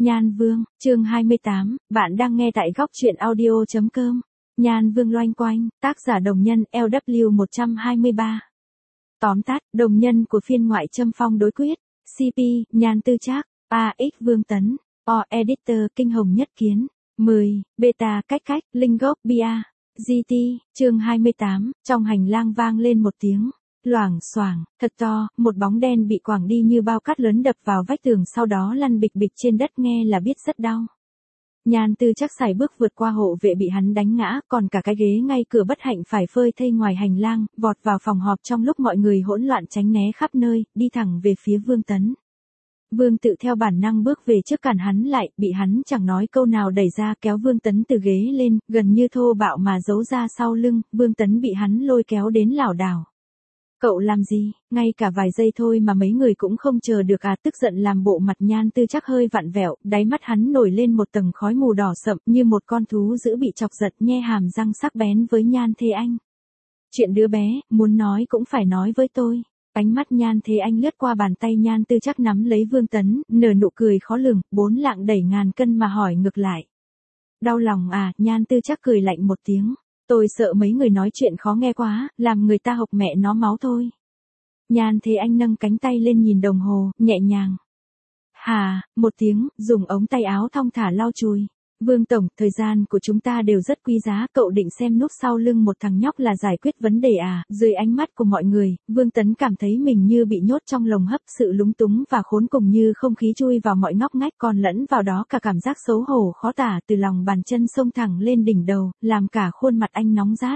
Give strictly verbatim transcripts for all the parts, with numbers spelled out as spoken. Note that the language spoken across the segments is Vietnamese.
Nhan Vương, chương hai mươi tám, bạn đang nghe tại góc truyện audio chấm com. Nhan Vương loanh quanh, tác giả đồng nhân L W một trăm hai mươi ba. Tóm tắt, đồng nhân của phiên ngoại châm phong đối quyết, C P, Nhan Tư Trác, A X Vương Tấn, O Editor Kinh Hồng Nhất Kiến, mười, Beta Cách Cách, Linh Gốc Bia, G T, chương hai mươi tám, trong hành lang vang lên một tiếng. Loảng xoảng, thật to, một bóng đen bị quẳng đi như bao cát lớn đập vào vách tường sau đó lăn bịch bịch trên đất nghe là biết rất đau. Nhan Tư Trác sải bước vượt qua hộ vệ bị hắn đánh ngã, còn cả cái ghế ngay cửa bất hạnh phải phơi thây ngoài hành lang, vọt vào phòng họp trong lúc mọi người hỗn loạn tránh né khắp nơi, đi thẳng về phía Vương Tấn. Vương Tự theo bản năng bước về trước cản hắn lại, bị hắn chẳng nói câu nào đẩy ra kéo Vương Tấn từ ghế lên, gần như thô bạo mà giấu ra sau lưng, Vương Tấn bị hắn lôi kéo đến lảo đảo. Cậu làm gì, ngay cả vài giây thôi mà mấy người cũng không chờ được à, tức giận làm bộ mặt Nhan Tư Trác hơi vặn vẹo, đáy mắt hắn nổi lên một tầng khói mù đỏ sậm như một con thú dữ bị chọc giận nhe hàm răng sắc bén với Nhan Thế Anh. Chuyện đứa bé, muốn nói cũng phải nói với tôi. Ánh mắt Nhan Thế Anh lướt qua bàn tay Nhan Tư Trác nắm lấy Vương Tấn, nở nụ cười khó lường, bốn lạng đẩy ngàn cân mà hỏi ngược lại. Đau lòng à, Nhan Tư Trác cười lạnh một tiếng. Tôi sợ mấy người nói chuyện khó nghe quá, làm người ta hộc mẹ nó máu thôi. Nhan Thế Anh nâng cánh tay lên nhìn đồng hồ, nhẹ nhàng. Hà, một tiếng, dùng ống tay áo thong thả lau chùi. Vương Tổng, thời gian của chúng ta đều rất quý giá, cậu định xem núp sau lưng một thằng nhóc là giải quyết vấn đề à? Dưới ánh mắt của mọi người, Vương Tấn cảm thấy mình như bị nhốt trong lồng hấp, sự lúng túng và khốn cùng như không khí chui vào mọi ngóc ngách, còn lẫn vào đó cả cảm giác xấu hổ khó tả từ lòng bàn chân xông thẳng lên đỉnh đầu, làm cả khuôn mặt anh nóng rát.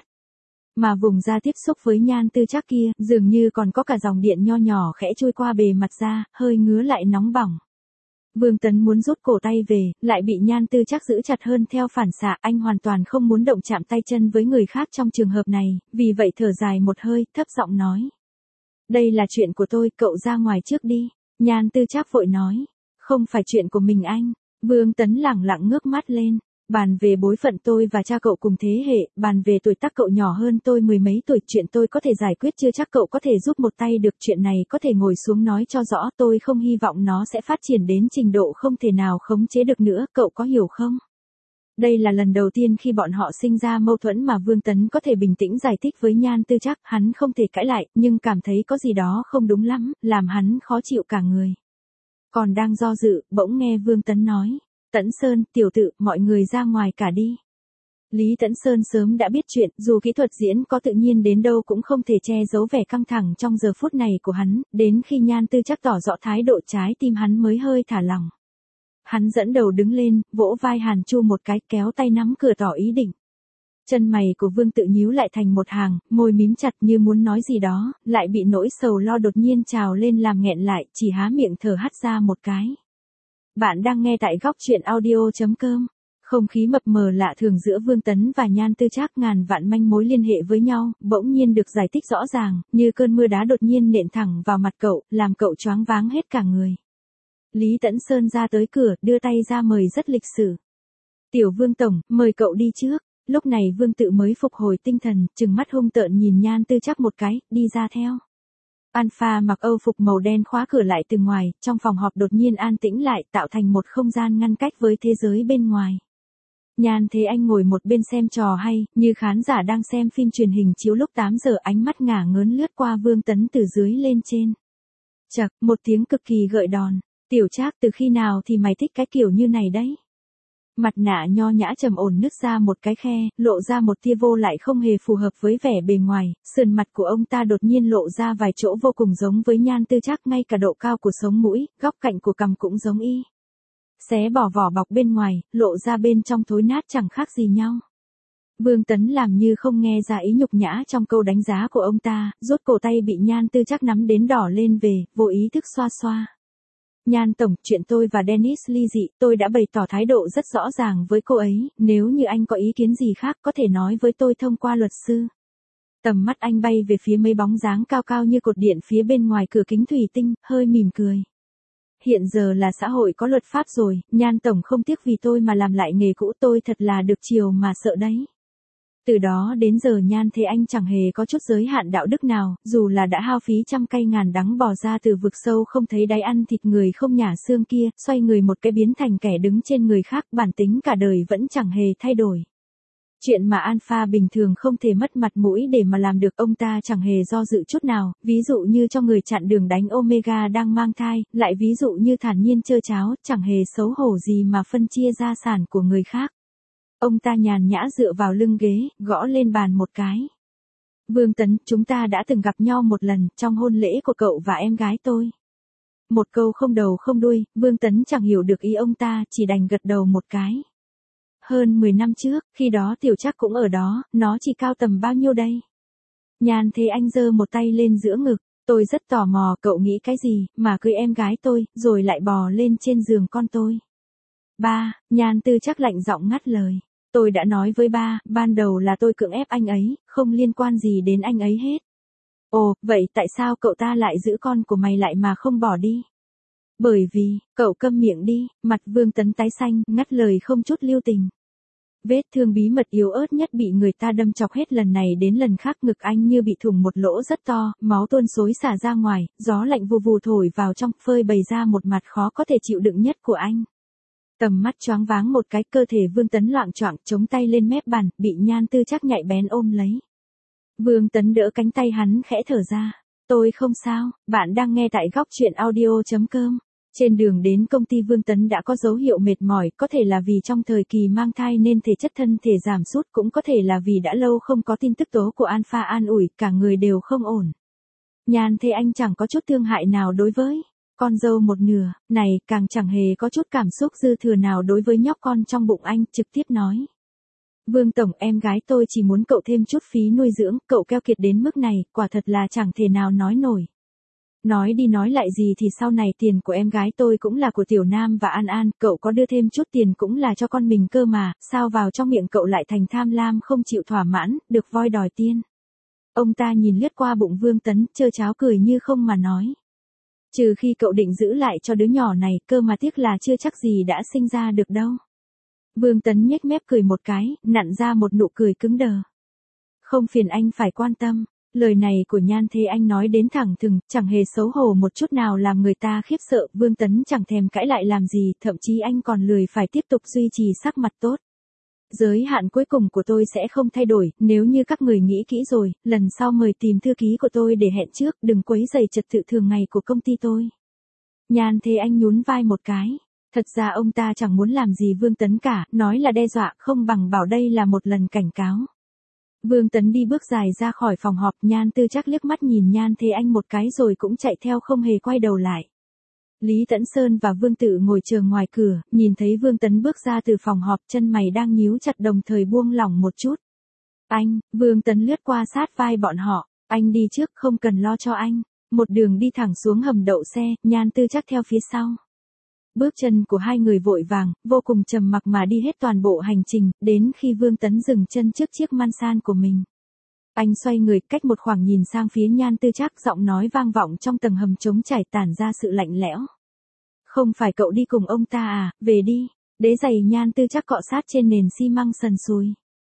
Mà vùng da tiếp xúc với Nhan Tư Trác kia, dường như còn có cả dòng điện nho nhỏ khẽ trôi qua bề mặt da, hơi ngứa lại nóng bỏng. Vương Tấn muốn rút cổ tay về, lại bị Nhan Tư Trác giữ chặt hơn theo phản xạ, anh hoàn toàn không muốn động chạm tay chân với người khác trong trường hợp này, vì vậy thở dài một hơi, thấp giọng nói. Đây là chuyện của tôi, cậu ra ngoài trước đi. Nhan Tư Trác vội nói. Không phải chuyện của mình anh. Vương Tấn lẳng lặng ngước mắt lên. Bàn về bối phận tôi và cha cậu cùng thế hệ, bàn về tuổi tác cậu nhỏ hơn tôi mười mấy tuổi, chuyện tôi có thể giải quyết chưa chắc cậu có thể giúp một tay được, chuyện này có thể ngồi xuống nói cho rõ, tôi không hy vọng nó sẽ phát triển đến trình độ không thể nào khống chế được nữa, cậu có hiểu không? Đây là lần đầu tiên khi bọn họ sinh ra mâu thuẫn mà Vương Tấn có thể bình tĩnh giải thích với Nhan Tư Trác, hắn không thể cãi lại, nhưng cảm thấy có gì đó không đúng lắm, làm hắn khó chịu cả người. Còn đang do dự, bỗng nghe Vương Tấn nói. Tấn Sơn, tiểu tự, mọi người ra ngoài cả đi. Lý Tấn Sơn sớm đã biết chuyện, dù kỹ thuật diễn có tự nhiên đến đâu cũng không thể che giấu vẻ căng thẳng trong giờ phút này của hắn, đến khi Nhan Tư Trác tỏ rõ thái độ trái tim hắn mới hơi thả lỏng. Hắn dẫn đầu đứng lên, vỗ vai Hàn Chu một cái, kéo tay nắm cửa tỏ ý định. Chân mày của Vương Tự nhíu lại thành một hàng, môi mím chặt như muốn nói gì đó, lại bị nỗi sầu lo đột nhiên trào lên làm nghẹn lại, chỉ há miệng thở hắt ra một cái. Bạn đang nghe tại góc truyện audio chấm com. Không khí mập mờ lạ thường giữa Vương Tấn và Nhan Tư Trác, ngàn vạn manh mối liên hệ với nhau, bỗng nhiên được giải thích rõ ràng, như cơn mưa đá đột nhiên nện thẳng vào mặt cậu, làm cậu choáng váng hết cả người. Lý Tấn Sơn ra tới cửa, đưa tay ra mời rất lịch sự. Tiểu Vương Tổng, mời cậu đi trước. Lúc này Vương Tự mới phục hồi tinh thần, trừng mắt hung tợn nhìn Nhan Tư Trác một cái, đi ra theo. Alpha mặc âu phục màu đen khóa cửa lại từ ngoài, trong phòng họp đột nhiên an tĩnh lại, tạo thành một không gian ngăn cách với thế giới bên ngoài. Nhan Thế Anh ngồi một bên xem trò hay, như khán giả đang xem phim truyền hình chiếu lúc tám giờ, ánh mắt ngả ngớn lướt qua Vương Tấn từ dưới lên trên. Chậc, một tiếng cực kỳ gợi đòn. Tiểu Trác, từ khi nào thì mày thích cái kiểu như này đấy? Mặt nạ nho nhã trầm ổn nứt ra một cái khe, lộ ra một tia vô lại không hề phù hợp với vẻ bề ngoài, sườn mặt của ông ta đột nhiên lộ ra vài chỗ vô cùng giống với Nhan Tư Trác, ngay cả độ cao của sống mũi, góc cạnh của cằm cũng giống y. Xé bỏ vỏ bọc bên ngoài, lộ ra bên trong thối nát chẳng khác gì nhau. Vương Tấn làm như không nghe ra ý nhục nhã trong câu đánh giá của ông ta, rút cổ tay bị Nhan Tư Trác nắm đến đỏ lên về, vô ý thức xoa xoa. Nhan Tổng, chuyện tôi và Dennis ly dị, tôi đã bày tỏ thái độ rất rõ ràng với cô ấy, nếu như anh có ý kiến gì khác có thể nói với tôi thông qua luật sư. Tầm mắt anh bay về phía mấy bóng dáng cao cao như cột điện phía bên ngoài cửa kính thủy tinh, hơi mỉm cười. Hiện giờ là xã hội có luật pháp rồi, Nhan Tổng không tiếc vì tôi mà làm lại nghề cũ, tôi thật là được chiều mà sợ đấy. Từ đó đến giờ Nhan Thế Anh chẳng hề có chút giới hạn đạo đức nào, dù là đã hao phí trăm cây ngàn đắng bò ra từ vực sâu không thấy đáy ăn thịt người không nhả xương kia, xoay người một cái biến thành kẻ đứng trên người khác, bản tính cả đời vẫn chẳng hề thay đổi. Chuyện mà Alpha bình thường không thể mất mặt mũi để mà làm được, ông ta chẳng hề do dự chút nào, ví dụ như cho người chặn đường đánh Omega đang mang thai, lại ví dụ như thản nhiên trơ cháo, chẳng hề xấu hổ gì mà phân chia gia sản của người khác. Ông ta nhàn nhã dựa vào lưng ghế, gõ lên bàn một cái. Vương Tấn, chúng ta đã từng gặp nhau một lần, trong hôn lễ của cậu và em gái tôi. Một câu không đầu không đuôi, Vương Tấn chẳng hiểu được ý ông ta, chỉ đành gật đầu một cái. Hơn mười năm trước, khi đó Tiểu Trác cũng ở đó, nó chỉ cao tầm bao nhiêu đây? Nhan Thế Anh giơ một tay lên giữa ngực, tôi rất tò mò cậu nghĩ cái gì, mà cưới em gái tôi, rồi lại bò lên trên giường con tôi. Ba, Nhan Tư Trác lạnh giọng ngắt lời. Tôi đã nói với ba, ban đầu là tôi cưỡng ép anh ấy, không liên quan gì đến anh ấy hết. Ồ, vậy tại sao cậu ta lại giữ con của mày lại mà không bỏ đi? Bởi vì, cậu câm miệng đi, mặt Vương Tấn tái xanh, ngắt lời không chút lưu tình. Vết thương bí mật yếu ớt nhất bị người ta đâm chọc hết lần này đến lần khác, ngực anh như bị thủng một lỗ rất to, máu tuôn xối xả ra ngoài, gió lạnh vù vù thổi vào trong, phơi bày ra một mặt khó có thể chịu đựng nhất của anh. Tầm mắt choáng váng một cái, cơ thể Vương Tấn loạng choạng, chống tay lên mép bàn, bị Nhan Tư Trác nhạy bén ôm lấy. Vương Tấn đỡ cánh tay hắn khẽ thở ra. Tôi không sao, bạn đang nghe tại góc truyện audio.com. Trên đường đến công ty Vương Tấn đã có dấu hiệu mệt mỏi, có thể là vì trong thời kỳ mang thai nên thể chất thân thể giảm sút, cũng có thể là vì đã lâu không có tin tức tố của Alpha an ủi, cả người đều không ổn. Nhan Thế Anh chẳng có chút thương hại nào đối với con dâu một nửa, này, càng chẳng hề có chút cảm xúc dư thừa nào đối với nhóc con trong bụng anh, trực tiếp nói. Vương Tổng, em gái tôi chỉ muốn cậu thêm chút phí nuôi dưỡng, cậu keo kiệt đến mức này, quả thật là chẳng thể nào nói nổi. Nói đi nói lại gì thì sau này tiền của em gái tôi cũng là của Tiểu Nam và An An, cậu có đưa thêm chút tiền cũng là cho con mình cơ mà, sao vào trong miệng cậu lại thành tham lam không chịu thỏa mãn, được voi đòi tiên. Ông ta nhìn lướt qua bụng Vương Tấn, trơ cháo cười như không mà nói. Trừ khi cậu định giữ lại cho đứa nhỏ này, cơ mà tiếc là chưa chắc gì đã sinh ra được đâu. Vương Tấn nhếch mép cười một cái, nặn ra một nụ cười cứng đờ. Không phiền anh phải quan tâm. Lời này của Nhan Thế Anh nói đến thẳng thừng, chẳng hề xấu hổ một chút nào làm người ta khiếp sợ, Vương Tấn chẳng thèm cãi lại làm gì, thậm chí anh còn lười phải tiếp tục duy trì sắc mặt tốt. Giới hạn cuối cùng của tôi sẽ không thay đổi, nếu như các người nghĩ kỹ rồi, lần sau mời tìm thư ký của tôi để hẹn trước, đừng quấy rầy trật tự thường ngày của công ty tôi. Nhan Thế Anh nhún vai một cái. Thật ra ông ta chẳng muốn làm gì Vương Tấn cả, nói là đe dọa, không bằng bảo đây là một lần cảnh cáo. Vương Tấn đi bước dài ra khỏi phòng họp, Nhan Tư Trác liếc mắt nhìn Nhan Thế Anh một cái rồi cũng chạy theo không hề quay đầu lại. Lý Tẫn Sơn và Vương Tự ngồi chờ ngoài cửa, nhìn thấy Vương Tấn bước ra từ phòng họp, chân mày đang nhíu chặt đồng thời buông lỏng một chút. Anh, Vương Tấn lướt qua sát vai bọn họ, anh đi trước không cần lo cho anh. Một đường đi thẳng xuống hầm đậu xe, Nhan Tư Trác theo phía sau. Bước chân của hai người vội vàng, vô cùng trầm mặc mà đi hết toàn bộ hành trình, đến khi Vương Tấn dừng chân trước chiếc Mansan của mình. Anh xoay người, cách một khoảng nhìn sang phía Nhan Tư Trác, giọng nói vang vọng trong tầng hầm trống trải tản ra sự lạnh lẽo. Không phải cậu đi cùng ông ta à, về đi. Đế giày Nhan Tư Trác cọ sát trên nền xi măng sần sùi.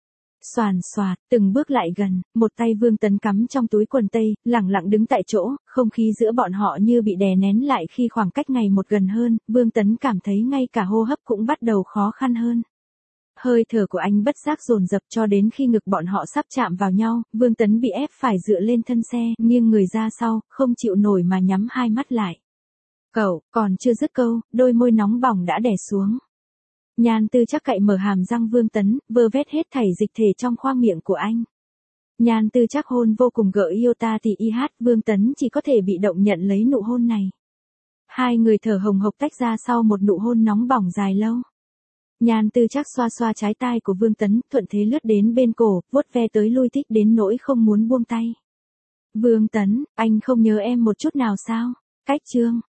Xoàn xoạt, từng bước lại gần, một tay Vương Tấn cắm trong túi quần tây, lẳng lặng đứng tại chỗ, không khí giữa bọn họ như bị đè nén lại khi khoảng cách ngày một gần hơn, Vương Tấn cảm thấy ngay cả hô hấp cũng bắt đầu khó khăn hơn. Hơi thở của anh bất giác dồn dập cho đến khi ngực bọn họ sắp chạm vào nhau, Vương Tấn bị ép phải dựa lên thân xe, nghiêng người ra sau, không chịu nổi mà nhắm hai mắt lại. Cậu, còn chưa dứt câu, đôi môi nóng bỏng đã đè xuống. Nhan Tư Trác cậy mở hàm răng Vương Tấn, vơ vét hết thảy dịch thể trong khoang miệng của anh. Nhan Tư Trác hôn vô cùng gợi yêu ta thì y hát, Vương Tấn chỉ có thể bị động nhận lấy nụ hôn này. Hai người thở hồng hộc tách ra sau một nụ hôn nóng bỏng dài lâu. Nhan Tư Trác xoa xoa trái tai của Vương Tấn, thuận thế lướt đến bên cổ, vuốt ve tới lui thích đến nỗi không muốn buông tay. Vương Tấn, anh không nhớ em một chút nào sao? Cách chương.